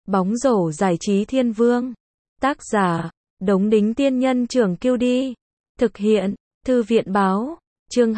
Bóng rổ giải trí thiên vương. Tác giả, Đống Đính Tiên Nhân Trưởng Kiêu Đi. Thực hiện, Thư viện Báo. Chương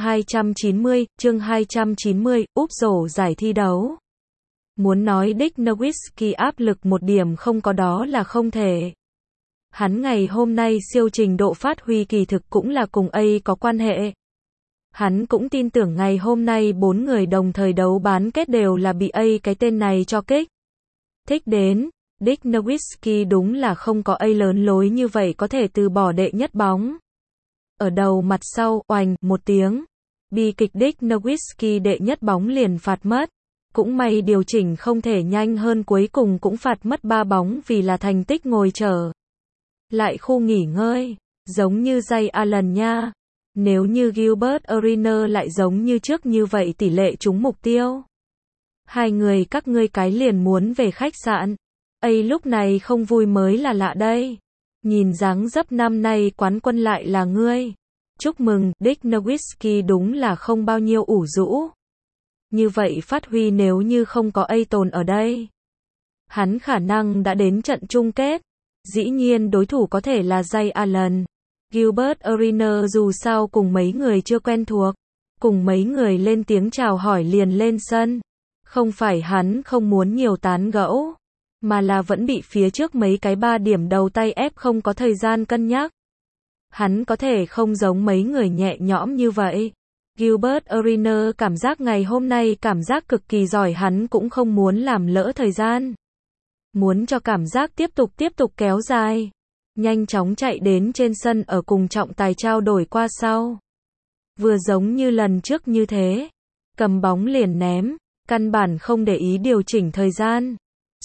290, úp rổ giải thi đấu. Muốn nói Dirk Nowitzki áp lực một điểm không có đó là không thể. Hắn ngày hôm nay siêu trình độ phát huy kỳ thực cũng là cùng A có quan hệ. Hắn cũng tin tưởng ngày hôm nay 4 người đồng thời đấu bán kết đều là bị A cái tên này cho kích thích đến. Dirk Nowitzki đúng là không có A lớn lối như vậy có thể từ bỏ đệ nhất bóng. Ở đầu mặt sau, oành, một tiếng. Bi kịch Dirk Nowitzki đệ nhất bóng liền phạt mất. Cũng may điều chỉnh không thể nhanh hơn, cuối cùng cũng phạt mất 3 bóng vì là thành tích ngồi trở lại khu nghỉ ngơi. Giống như Ray Allen nha. Nếu như Gilbert Arenas lại giống như trước như vậy tỷ lệ trúng mục tiêu. Hai người các ngươi cái liền muốn về khách sạn. A lúc này không vui mới là lạ đây. Nhìn dáng dấp năm nay quán quân lại là ngươi. Chúc mừng, Dirk Nowitzki đúng là không bao nhiêu ủ rũ. Như vậy phát huy nếu như không có A tồn ở đây. Hắn khả năng đã đến trận chung kết. Dĩ nhiên đối thủ có thể là Ray Allen. Gilbert Arenas dù sao cùng mấy người chưa quen thuộc. Cùng mấy người lên tiếng chào hỏi liền lên sân. Không phải hắn không muốn nhiều tán gẫu. Mà là vẫn bị phía trước mấy cái 3 điểm đầu tay ép không có thời gian cân nhắc. Hắn có thể không giống mấy người nhẹ nhõm như vậy. Gilbert Arenas cảm giác ngày hôm nay cảm giác cực kỳ giỏi, hắn cũng không muốn làm lỡ thời gian. Muốn cho cảm giác tiếp tục kéo dài. Nhanh chóng chạy đến trên sân ở cùng trọng tài trao đổi qua sau. Vừa giống như lần trước như thế. Cầm bóng liền ném. Căn bản không để ý điều chỉnh thời gian.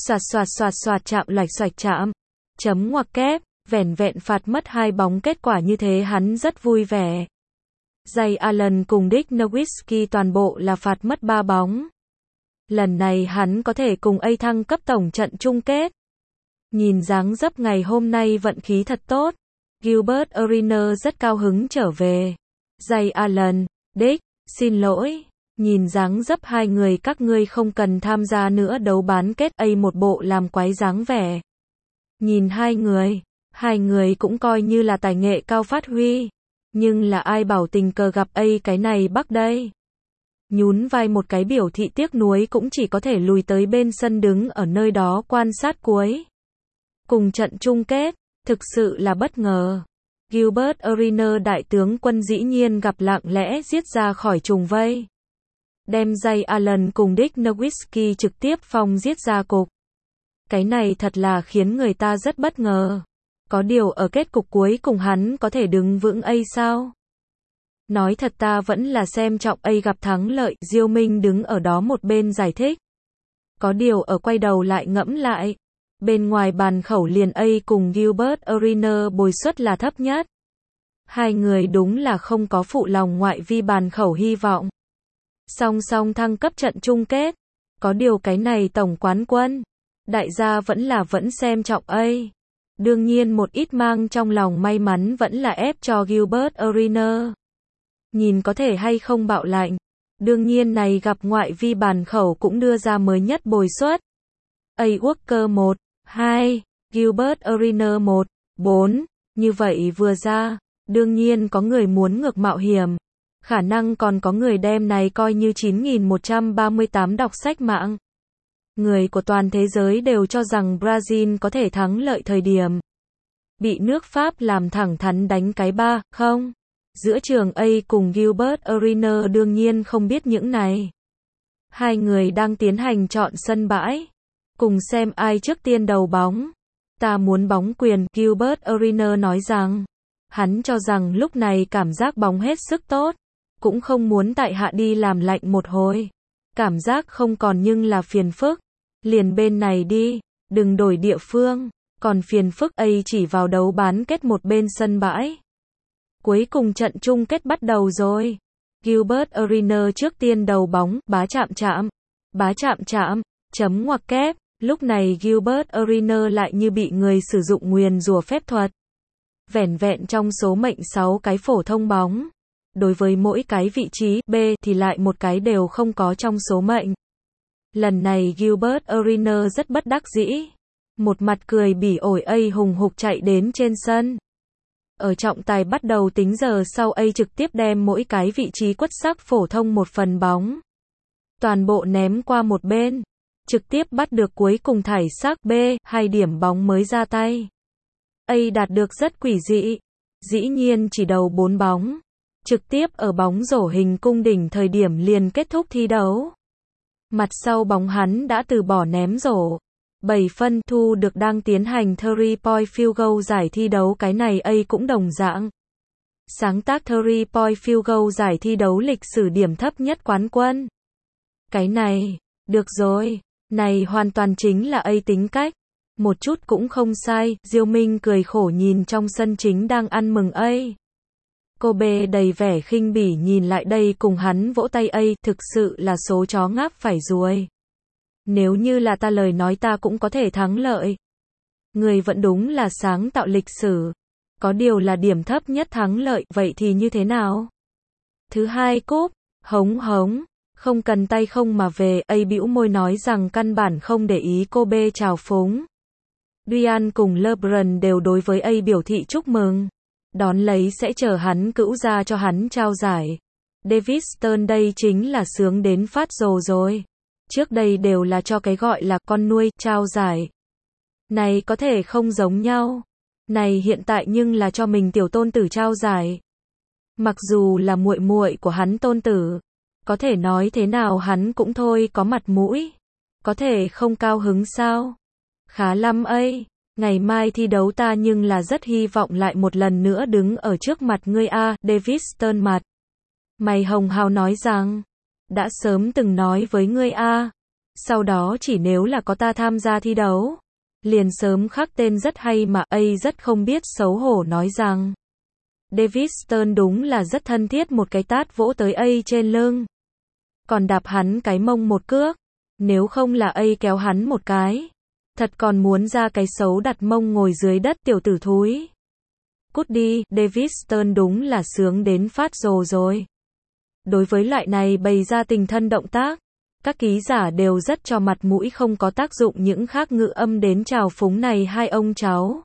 Xoạt chạm lạch xoạch chạm. Chấm ngoặc kép. Vẻn vẹn phạt mất 2 bóng, kết quả như thế hắn rất vui vẻ. Ray Allen cùng Dirk Nowitzki toàn bộ là phạt mất 3 bóng. Lần này hắn có thể cùng A thăng cấp tổng trận chung kết. Nhìn dáng dấp ngày hôm nay vận khí thật tốt. Gilbert Arenas rất cao hứng trở về. Ray Allen, Dirk, xin lỗi. Nhìn dáng dấp hai người các ngươi không cần tham gia nữa đấu bán kết. A một bộ làm quái dáng vẻ. Nhìn hai người cũng coi như là tài nghệ cao phát huy. Nhưng là ai bảo tình cờ gặp A cái này bắc đây. Nhún vai một cái biểu thị tiếc nuối, cũng chỉ có thể lùi tới bên sân đứng ở nơi đó quan sát cuối cùng trận chung kết. Thực sự là bất ngờ. Gilbert Arenas đại tướng quân dĩ nhiên gặp lặng lẽ giết ra khỏi trùng vây. Đem Ray Allen cùng Dirk Nowitzki trực tiếp phong giết ra cục. Cái này thật là khiến người ta rất bất ngờ. Có điều ở kết cục cuối cùng hắn có thể đứng vững A sao? Nói thật ta vẫn là xem trọng A gặp thắng lợi. Diêu Minh đứng ở đó một bên giải thích. Có điều ở quay đầu lại ngẫm lại. Bên ngoài bàn khẩu liền A cùng Gilbert Arenas bồi suất là thấp nhất. Hai người đúng là không có phụ lòng ngoại vi bàn khẩu hy vọng. Song song thăng cấp trận chung kết. Có điều cái này tổng quán quân. Đại gia vẫn xem trọng A. Đương nhiên một ít mang trong lòng may mắn vẫn là ép cho Gilbert Arenas. Nhìn có thể hay không bạo lạnh. Đương nhiên này gặp ngoại vi bàn khẩu cũng đưa ra mới nhất bồi suất. A Walker 1, 2, Gilbert Arenas 1, 4. Như vậy vừa ra, đương nhiên có người muốn ngược mạo hiểm. Khả năng còn có người đem này coi như 9138 đọc sách mạng. Người của toàn thế giới đều cho rằng Brazil có thể thắng lợi thời điểm. Bị nước Pháp làm thẳng thắn đánh cái 3-0. Giữa trường A cùng Gilbert Arenas đương nhiên không biết những này. Hai người đang tiến hành chọn sân bãi. Cùng xem ai trước tiên đầu bóng. Ta muốn bóng quyền, Gilbert Arenas nói rằng. Hắn cho rằng lúc này cảm giác bóng hết sức tốt. Cũng không muốn tại hạ đi làm lạnh một hồi. Cảm giác không còn nhưng là phiền phức. Liền bên này đi, đừng đổi địa phương. Còn phiền phức A chỉ vào đấu bán kết một bên sân bãi. Cuối cùng trận chung kết bắt đầu rồi. Gilbert Arenas trước tiên đầu bóng, bá chạm, chấm ngoặc kép. Lúc này Gilbert Arenas lại như bị người sử dụng nguyền rủa phép thuật. Vẻn vẹn trong số mệnh 6 cái phổ thông bóng. Đối với mỗi cái vị trí B thì lại một cái đều không có trong số mệnh. Lần này Gilbert Arenas rất bất đắc dĩ. Một mặt cười bỉ ổi hùng hục chạy đến trên sân. Ở trọng tài bắt đầu tính giờ sau trực tiếp đem mỗi cái vị trí quất sắc phổ thông một phần bóng. Toàn bộ ném qua một bên. Trực tiếp bắt được cuối cùng thải sắc B, 2 điểm bóng mới ra tay. Đạt được rất quỷ dị. Dĩ nhiên chỉ đầu 4 bóng. Trực tiếp ở bóng rổ hình cung đỉnh thời điểm liền kết thúc thi đấu. Mặt sau bóng hắn đã từ bỏ ném rổ. 7 phân thu được đang tiến hành 3-point field goal giải thi đấu, cái này cũng đồng dạng. Sáng tác 3-point field goal giải thi đấu lịch sử điểm thấp nhất quán quân. Cái này, được rồi, này hoàn toàn chính là tính cách. Một chút cũng không sai, Diêu Minh cười khổ nhìn trong sân chính đang ăn mừng Kobe đầy vẻ khinh bỉ nhìn lại đây cùng hắn vỗ tay thực sự là số chó ngáp phải ruồi. Nếu như là ta lời nói ta cũng có thể thắng lợi. Người vẫn đúng là sáng tạo lịch sử. Có điều là điểm thấp nhất thắng lợi, vậy thì như thế nào? Thứ 2 cúp, hống, không cần tay không mà về, bĩu môi nói rằng căn bản không để ý Kobe chào phúng. Durant cùng LeBron đều đối với biểu thị chúc mừng. Đón lấy sẽ chờ hắn cữu ra cho hắn trao giải. David Stern đây chính là sướng đến phát rồ rồi. Trước đây đều là cho cái gọi là con nuôi trao giải. Này có thể không giống nhau. Này hiện tại nhưng là cho mình tiểu tôn tử trao giải. Mặc dù là muội muội của hắn tôn tử, có thể nói thế nào hắn cũng thôi có mặt mũi. Có thể không cao hứng sao? Khá lắm ngày mai thi đấu ta nhưng là rất hy vọng lại một lần nữa đứng ở trước mặt ngươi David Stern mặt. Mày hồng hào nói rằng, đã sớm từng nói với ngươi sau đó chỉ nếu là có ta tham gia thi đấu, liền sớm khắc tên rất hay mà rất không biết xấu hổ nói rằng. David Stern đúng là rất thân thiết một cái tát vỗ tới trên lưng. Còn đạp hắn cái mông một cước, nếu không là kéo hắn một cái. Thật còn muốn ra cái xấu đặt mông ngồi dưới đất tiểu tử thúi. Cút đi, David Stern đúng là sướng đến phát rồ rồi. Đối với loại này bày ra tình thân động tác, các ký giả đều rất cho mặt mũi, không có tác dụng những khác ngữ âm đến trào phúng này hai ông cháu.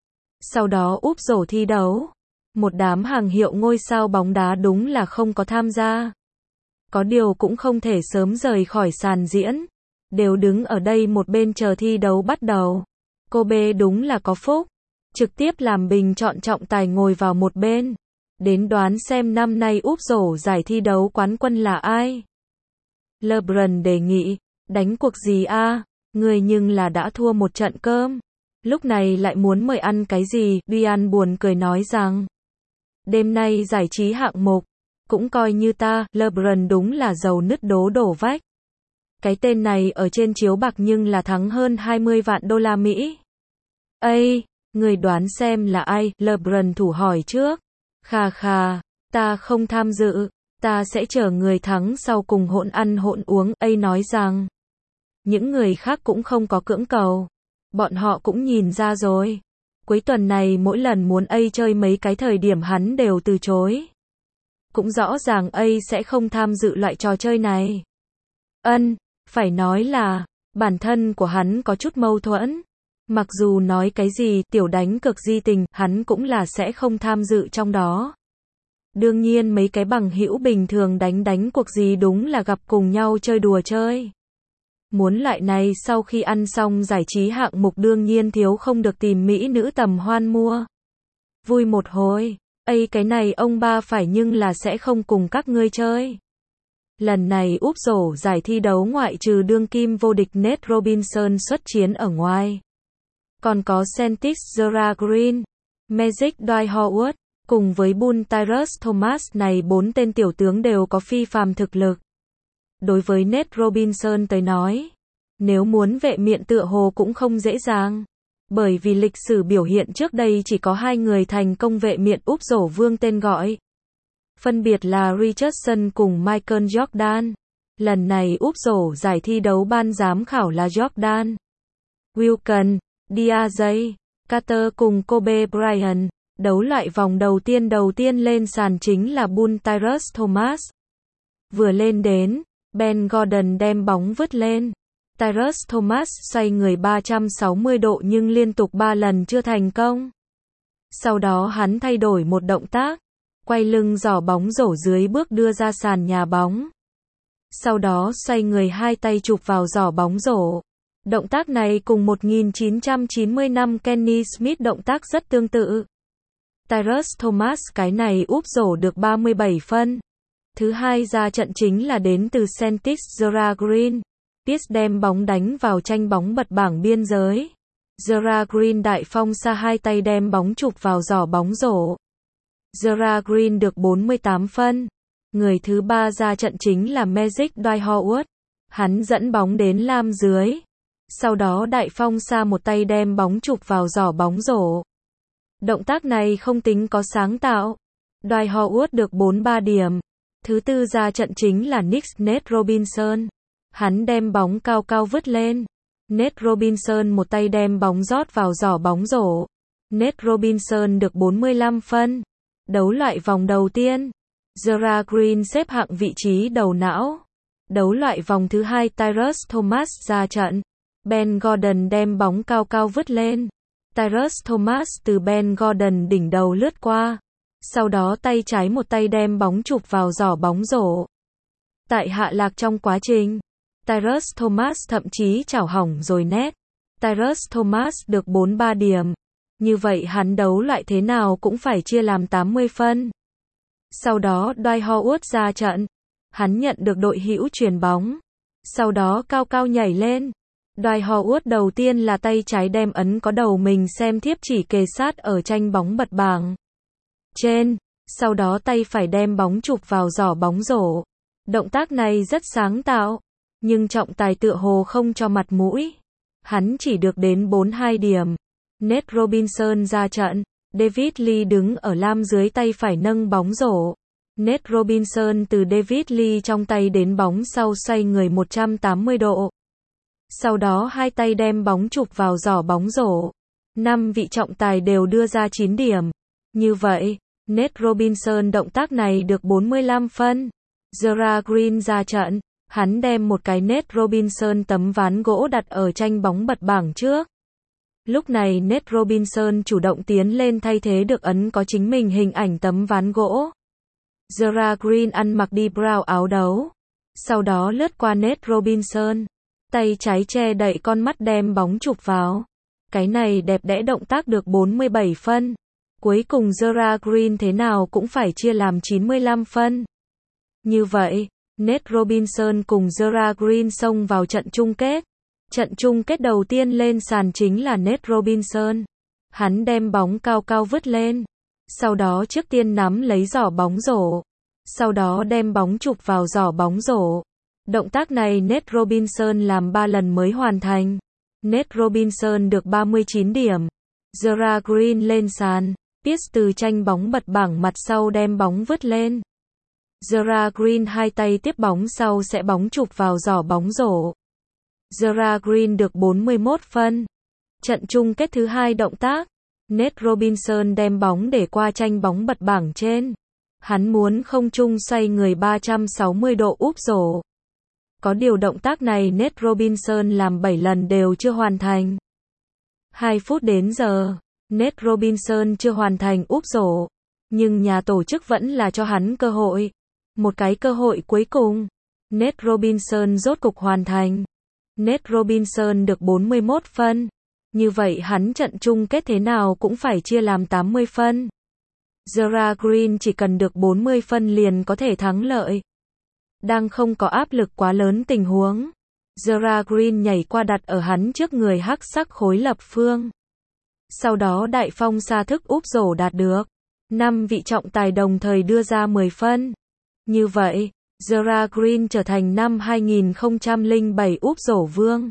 Sau đó úp rổ thi đấu. Một đám hàng hiệu ngôi sao bóng đá đúng là không có tham gia. Có điều cũng không thể sớm rời khỏi sàn diễn. Đều đứng ở đây một bên chờ thi đấu bắt đầu. Kobe đúng là có phúc. Trực tiếp làm bình chọn trọng tài ngồi vào một bên. Đến đoán xem năm nay úp rổ giải thi đấu quán quân là ai. LeBron đề nghị, đánh cuộc gì người nhưng là đã thua một trận cơm. Lúc này lại muốn mời ăn cái gì, Durant buồn cười nói rằng. Đêm nay giải trí hạng mục, cũng coi như ta, LeBron đúng là giàu nứt đổ vách. Cái tên này ở trên chiếu bạc nhưng là thắng hơn 20 vạn đô la Mỹ. Người đoán xem là ai, LeBron thủ hỏi trước. Khà, ta không tham dự, ta sẽ chờ người thắng sau cùng hỗn ăn hỗn uống, nói rằng. Những người khác cũng không có cưỡng cầu. Bọn họ cũng nhìn ra rồi. Cuối tuần này mỗi lần muốn chơi mấy cái thời điểm hắn đều từ chối. Cũng rõ ràng sẽ không tham dự loại trò chơi này. Phải nói là, bản thân của hắn có chút mâu thuẫn. Mặc dù nói cái gì tiểu đánh cực di tình, hắn cũng là sẽ không tham dự trong đó. Đương nhiên mấy cái bằng hữu bình thường đánh cuộc gì đúng là gặp cùng nhau chơi đùa chơi. Muốn loại này sau khi ăn xong giải trí hạng mục đương nhiên thiếu không được tìm mỹ nữ tầm hoan mua. Vui một hồi, cái này ông ba phải nhưng là sẽ không cùng các ngươi chơi. Lần này úp rổ giải thi đấu ngoại trừ đương kim vô địch Nate Robinson xuất chiến ở ngoài. Còn có Celtics Gerald Green, Magic Dwight Howard, cùng với Bulls Tyrus Thomas, này 4 tên tiểu tướng đều có phi phàm thực lực. Đối với Nate Robinson tới nói, nếu muốn vệ miện tựa hồ cũng không dễ dàng. Bởi vì lịch sử biểu hiện trước đây chỉ có 2 người thành công vệ miện úp rổ vương tên gọi. Phân biệt là Richardson cùng Michael Jordan. Lần này úp rổ giải thi đấu ban giám khảo là Jordan, Wilkins, Diaz, Carter cùng Kobe Bryant. Đấu loại vòng đầu tiên lên sàn chính là Bulls Tyrus Thomas. Vừa lên đến, Ben Gordon đem bóng vứt lên. Tyrus Thomas xoay người 360 độ nhưng liên tục 3 lần chưa thành công. Sau đó hắn thay đổi một động tác, quay lưng giỏ bóng rổ dưới bước đưa ra sàn nhà bóng. Sau đó xoay người hai tay chụp vào giỏ bóng rổ. Động tác này cùng 1995 Kenny Smith động tác rất tương tự. Tyrus Thomas cái này úp rổ được 37 phân. Thứ hai ra trận chính là đến từ Celtics Gerald Green. Pierce đem bóng đánh vào tranh bóng bật bảng biên giới. Gerald Green đại phong xa hai tay đem bóng chụp vào giỏ bóng rổ. Gerald Green được 48 phân. Người thứ ba ra trận chính là Magic Dwight Howard. Hắn dẫn bóng đến lam dưới. Sau đó đại phong xa một tay đem bóng chụp vào giỏ bóng rổ. Động tác này không tính có sáng tạo. Dwight Howard được 43 điểm. Thứ tư ra trận chính là Knicks Nate Robinson. Hắn đem bóng cao cao vứt lên. Nate Robinson một tay đem bóng rót vào giỏ bóng rổ. Nate Robinson được 45 phân. Đấu loại vòng đầu tiên. Gerald Green xếp hạng vị trí đầu não. Đấu loại vòng thứ hai Tyrus Thomas ra trận. Ben Gordon đem bóng cao cao vứt lên. Tyrus Thomas từ Ben Gordon đỉnh đầu lướt qua. Sau đó tay trái một tay đem bóng chụp vào giỏ bóng rổ. Tại hạ lạc trong quá trình, Tyrus Thomas thậm chí chảo hỏng rồi net. Tyrus Thomas được 43 điểm. Như vậy hắn đấu loại thế nào cũng phải chia làm 80 phân. Sau đó Dwight Howard ra trận. Hắn nhận được đội hữu chuyền bóng. Sau đó cao cao nhảy lên. Dwight Howard đầu tiên là tay trái đem ấn có đầu mình xem thiếp chỉ kề sát ở tranh bóng bật bảng trên. Sau đó tay phải đem bóng chụp vào giỏ bóng rổ. Động tác này rất sáng tạo. Nhưng trọng tài tựa hồ không cho mặt mũi. Hắn chỉ được đến 42 điểm. Nate Robinson ra trận. David Lee đứng ở lam dưới tay phải nâng bóng rổ. Nate Robinson từ David Lee trong tay đến bóng sau xoay người 180 độ. Sau đó hai tay đem bóng chụp vào giỏ bóng rổ. 5 vị trọng tài đều đưa ra 9 điểm. Như vậy, Nate Robinson động tác này được 45 phân. Gerald Green ra trận. Hắn đem một cái Nate Robinson tấm ván gỗ đặt ở tranh bóng bật bảng trước. Lúc này Nate Robinson chủ động tiến lên thay thế được ấn có chính mình hình ảnh tấm ván gỗ. Gerald Green ăn mặc đi brown áo đấu. Sau đó lướt qua Nate Robinson. Tay trái che đậy con mắt đem bóng chụp vào. Cái này đẹp đẽ động tác được 47 phân. Cuối cùng Gerald Green thế nào cũng phải chia làm 95 phân. Như vậy, Nate Robinson cùng Gerald Green xông vào trận chung kết. Trận chung kết đầu tiên lên sàn chính là Nate Robinson. Hắn đem bóng cao cao vứt lên. Sau đó trước tiên nắm lấy giỏ bóng rổ. Sau đó đem bóng chụp vào giỏ bóng rổ. Động tác này Nate Robinson làm 3 lần mới hoàn thành. Nate Robinson được 39 điểm. Gerald Green lên sàn. Pierce từ tranh bóng bật bảng mặt sau đem bóng vứt lên. Gerald Green hai tay tiếp bóng sau sẽ bóng chụp vào giỏ bóng rổ. Gerald Green được 41 phân. Trận chung kết thứ hai động tác. Nate Robinson đem bóng để qua tranh bóng bật bảng trên. Hắn muốn không trung xoay người 360 độ úp rổ. Có điều động tác này Nate Robinson làm 7 lần đều chưa hoàn thành. 2 phút đến giờ, Nate Robinson chưa hoàn thành úp rổ. Nhưng nhà tổ chức vẫn là cho hắn cơ hội. Một cái cơ hội cuối cùng. Nate Robinson rốt cục hoàn thành. Nate Robinson được 41 phân. Như vậy hắn trận chung kết thế nào cũng phải chia làm 80 phân. Gerald Green chỉ cần được 40 phân liền có thể thắng lợi. Đang không có áp lực quá lớn tình huống. Gerald Green nhảy qua đặt ở hắn trước người hắc sắc khối lập phương. Sau đó đại phong xa thức úp rổ đạt được. 5 vị trọng tài đồng thời đưa ra 10 phân. Như vậy, Gerald Green trở thành năm 2007 úp rổ vương.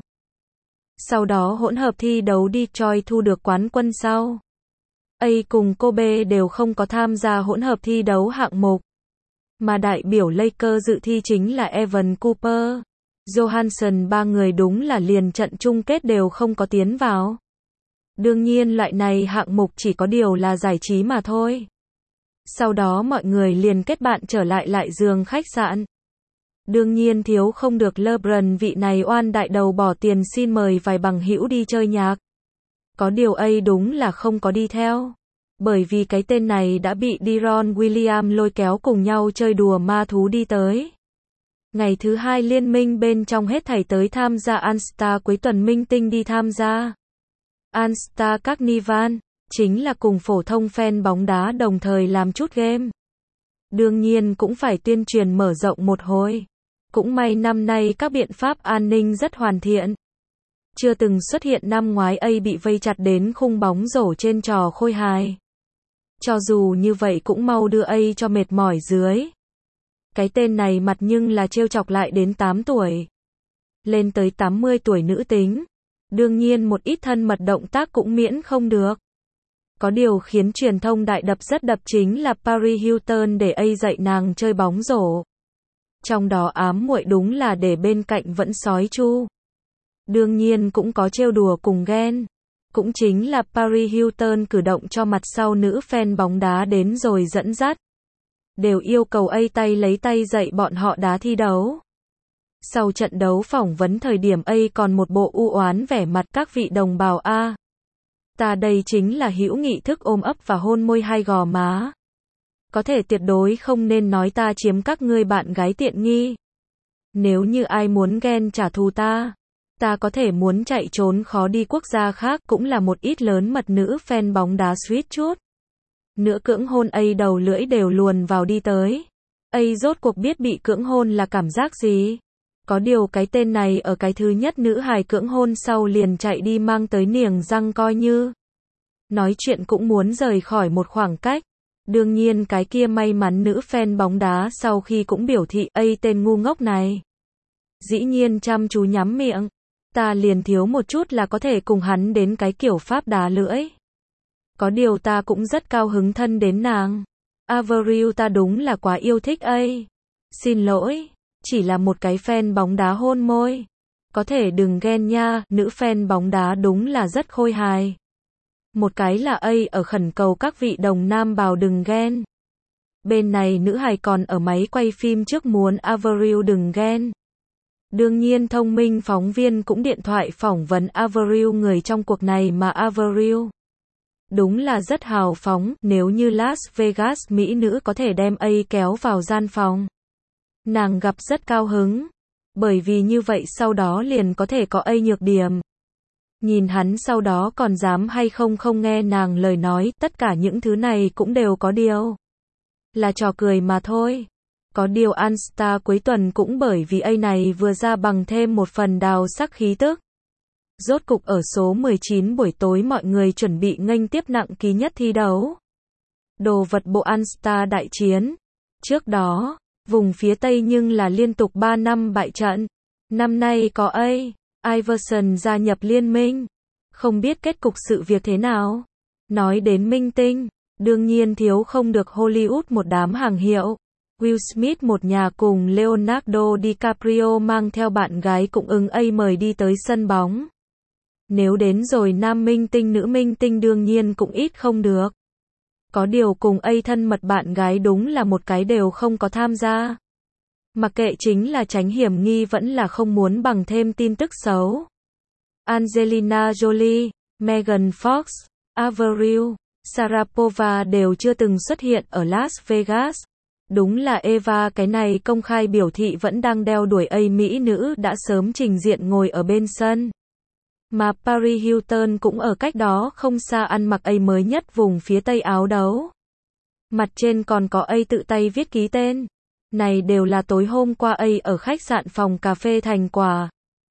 Sau đó hỗn hợp thi đấu Detroit thu được quán quân sau. A cùng Kobe đều không có tham gia hỗn hợp thi đấu hạng mục. Mà đại biểu Lakers dự thi chính là Evan Cooper, Johansson, ba người đúng là liền trận chung kết đều không có tiến vào. Đương nhiên loại này hạng mục chỉ có điều là giải trí mà thôi. Sau đó mọi người liền kết bạn trở lại giường khách sạn. Đương nhiên thiếu không được LeBron, vị này oan đại đầu bỏ tiền xin mời vài bằng hữu đi chơi nhạc. Có điều ấy đúng là không có đi theo. Bởi vì cái tên này đã bị Deron Williams lôi kéo cùng nhau chơi đùa ma thú đi tới. Ngày thứ hai liên minh bên trong hết thảy tới tham gia All-Star cuối tuần, minh tinh đi tham gia All-Star Carnival, chính là cùng phổ thông fan bóng đá đồng thời làm chút game. Đương nhiên cũng phải tuyên truyền mở rộng một hồi. Cũng may năm nay các biện pháp an ninh rất hoàn thiện. Chưa từng xuất hiện năm ngoái A bị vây chặt đến khung bóng rổ trên trò khôi hài. Cho dù như vậy cũng mau đưa A cho mệt mỏi dưới. Cái tên này mặt nhưng là trêu chọc lại đến 8 tuổi. Lên tới 80 tuổi nữ tính. Đương nhiên một ít thân mật động tác cũng miễn không được. Có điều khiến truyền thông đại đập rất đập chính là Paris Hilton để A dạy nàng chơi bóng rổ. Trong đó ám muội đúng là để bên cạnh vẫn sói chu. Đương nhiên cũng có trêu đùa cùng ghen. Cũng chính là Paris Hilton cử động cho mặt sau nữ fan bóng đá đến rồi dẫn dắt. Đều yêu cầu A tay lấy tay dạy bọn họ đá thi đấu. Sau trận đấu phỏng vấn thời điểm A còn một bộ u oán vẻ mặt, các vị đồng bào A. Ta đây chính là hữu nghị thức ôm ấp và hôn môi hai gò má. Có thể tuyệt đối không nên nói ta chiếm các ngươi bạn gái tiện nghi. Nếu như ai muốn ghen trả thù ta có thể muốn chạy trốn khó đi quốc gia khác, cũng là một ít lớn mật nữ fan bóng đá suýt chút nữa cưỡng hôn A, đầu lưỡi đều luồn vào đi tới. A rốt cuộc biết bị cưỡng hôn là cảm giác gì. Có điều cái tên này ở cái thứ nhất nữ hài cưỡng hôn sau liền chạy đi mang tới niềng răng, coi như nói chuyện cũng muốn rời khỏi một khoảng cách. Đương nhiên cái kia may mắn nữ fan bóng đá sau khi cũng biểu thị A tên ngu ngốc này. Dĩ nhiên chăm chú nhắm miệng. Ta liền thiếu một chút là có thể cùng hắn đến cái kiểu pháp đá lưỡi. Có điều ta cũng rất cao hứng thân đến nàng. Avril, ta đúng là quá yêu thích A. Xin lỗi, chỉ là một cái fan bóng đá hôn môi. Có thể đừng ghen nha, nữ fan bóng đá đúng là rất khôi hài. Một cái là A ở khẩn cầu các vị đồng nam bào đừng ghen. Bên này nữ hài còn ở máy quay phim trước muốn Avril đừng ghen. Đương nhiên thông minh phóng viên cũng điện thoại phỏng vấn Avril, người trong cuộc này mà Avril đúng là rất hào phóng. Nếu như Las Vegas mỹ nữ có thể đem A kéo vào gian phòng, nàng gặp rất cao hứng. Bởi vì như vậy sau đó liền có thể có A nhược điểm. Nhìn hắn sau đó còn dám hay không không nghe nàng lời nói, tất cả những thứ này cũng đều có điều là trò cười mà thôi. Có điều All-Star cuối tuần cũng bởi vì A này vừa ra bằng thêm một phần đào sắc khí tức. Rốt cục ở số 19 buổi tối mọi người chuẩn bị nghênh tiếp nặng ký nhất thi đấu. Đồ vật bộ All-Star đại chiến. Trước đó, vùng phía Tây nhưng là liên tục 3 năm bại trận. Năm nay có A. Iverson gia nhập liên minh. Không biết kết cục sự việc thế nào. Nói đến minh tinh, đương nhiên thiếu không được Hollywood một đám hàng hiệu. Will Smith một nhà cùng Leonardo DiCaprio mang theo bạn gái cũng ưng A mời đi tới sân bóng. Nếu đến rồi nam minh tinh nữ minh tinh đương nhiên cũng ít không được. Có điều cùng A thân mật bạn gái đúng là một cái đều không có tham gia. Mặc kệ chính là tránh hiểm nghi vẫn là không muốn bằng thêm tin tức xấu. Angelina Jolie, Megan Fox, Avril, Sharapova đều chưa từng xuất hiện ở Las Vegas. Đúng là Eva cái này công khai biểu thị vẫn đang đeo đuổi A mỹ nữ đã sớm trình diện ngồi ở bên sân. Mà Paris Hilton cũng ở cách đó không xa ăn mặc A mới nhất vùng phía Tây áo đấu. Mặt trên còn có A tự tay viết ký tên. Này đều là tối hôm qua A ở khách sạn phòng cà phê thành quả.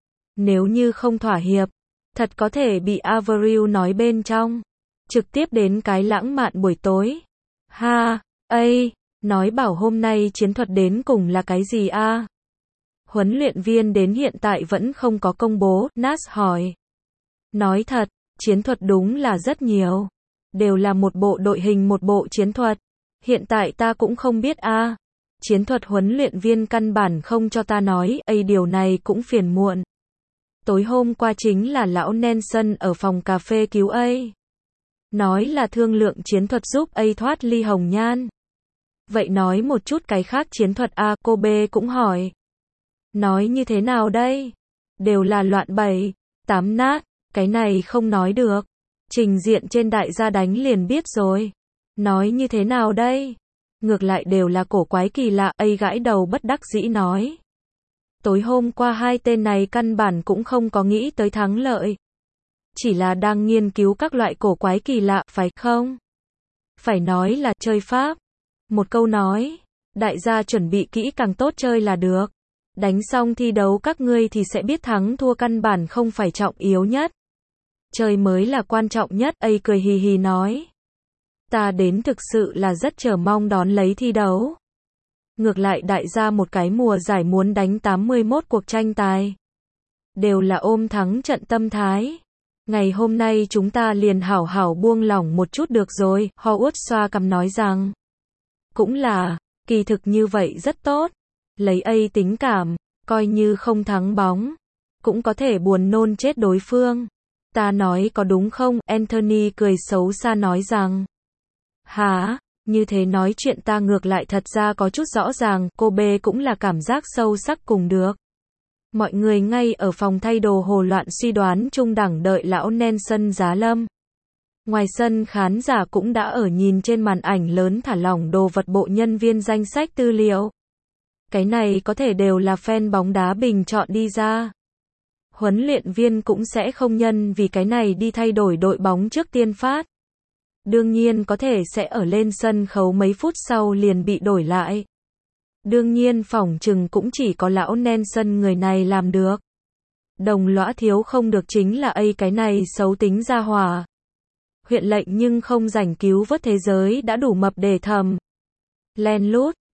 Nếu như không thỏa hiệp, thật có thể bị Avril nói bên trong. Trực tiếp đến cái lãng mạn buổi tối. Ha, A, nói bảo hôm nay chiến thuật đến cùng là cái gì a? Huấn luyện viên đến hiện tại vẫn không có công bố, Nas hỏi. Nói thật, chiến thuật đúng là rất nhiều. Đều là một bộ đội hình một bộ chiến thuật. Hiện tại ta cũng không biết a. Chiến thuật huấn luyện viên căn bản không cho ta nói, A điều này cũng phiền muộn. Tối hôm qua chính là lão Nelson ở phòng cà phê cứu A. Nói là thương lượng chiến thuật giúp A thoát ly hồng nhan. Vậy nói một chút cái khác chiến thuật a, cô B cũng hỏi. Nói như thế nào đây? Đều là loạn bày, tám nát, cái này không nói được. Trình diện trên đại gia đánh liền biết rồi. Nói như thế nào đây? Ngược lại đều là cổ quái kỳ lạ, ấy gãi đầu bất đắc dĩ nói. Tối hôm qua hai tên này căn bản cũng không có nghĩ tới thắng lợi. Chỉ là đang nghiên cứu các loại cổ quái kỳ lạ, phải không? Phải nói là chơi pháp. Một câu nói, đại gia chuẩn bị kỹ càng tốt chơi là được. Đánh xong thi đấu các ngươi thì sẽ biết thắng thua căn bản không phải trọng yếu nhất. Chơi mới là quan trọng nhất, ấy cười hì hì nói. Ta đến thực sự là rất chờ mong đón lấy thi đấu. Ngược lại đại gia một cái mùa giải muốn đánh 81 cuộc tranh tài. Đều là ôm thắng trận tâm thái. Ngày hôm nay chúng ta liền hảo hảo buông lỏng một chút được rồi, Howard xoa cằm nói rằng. Cũng là, kỳ thực như vậy rất tốt. Lấy ấy tính cảm, coi như không thắng bóng. Cũng có thể buồn nôn chết đối phương. Ta nói có đúng không? Anthony cười xấu xa nói rằng. Hả? Như thế nói chuyện ta ngược lại thật ra có chút rõ ràng, cô B cũng là cảm giác sâu sắc cùng được. Mọi người ngay ở phòng thay đồ hồ loạn suy đoán chung đẳng đợi lão Nelson giá lâm. Ngoài sân khán giả cũng đã ở nhìn trên màn ảnh lớn thả lỏng đồ vật bộ nhân viên danh sách tư liệu. Cái này có thể đều là fan bóng đá bình chọn đi ra. Huấn luyện viên cũng sẽ không nhân vì cái này đi thay đổi đội bóng trước tiên phát. Đương nhiên có thể sẽ ở lên sân khấu mấy phút sau liền bị đổi lại. Đương nhiên phỏng chừng cũng chỉ có lão Nelson người này làm được. Đồng lõa thiếu không được chính là ấy cái này xấu tính ra hỏa. Huyện lệnh nhưng không rảnh cứu vớt thế giới đã đủ mập để thầm. Len lút,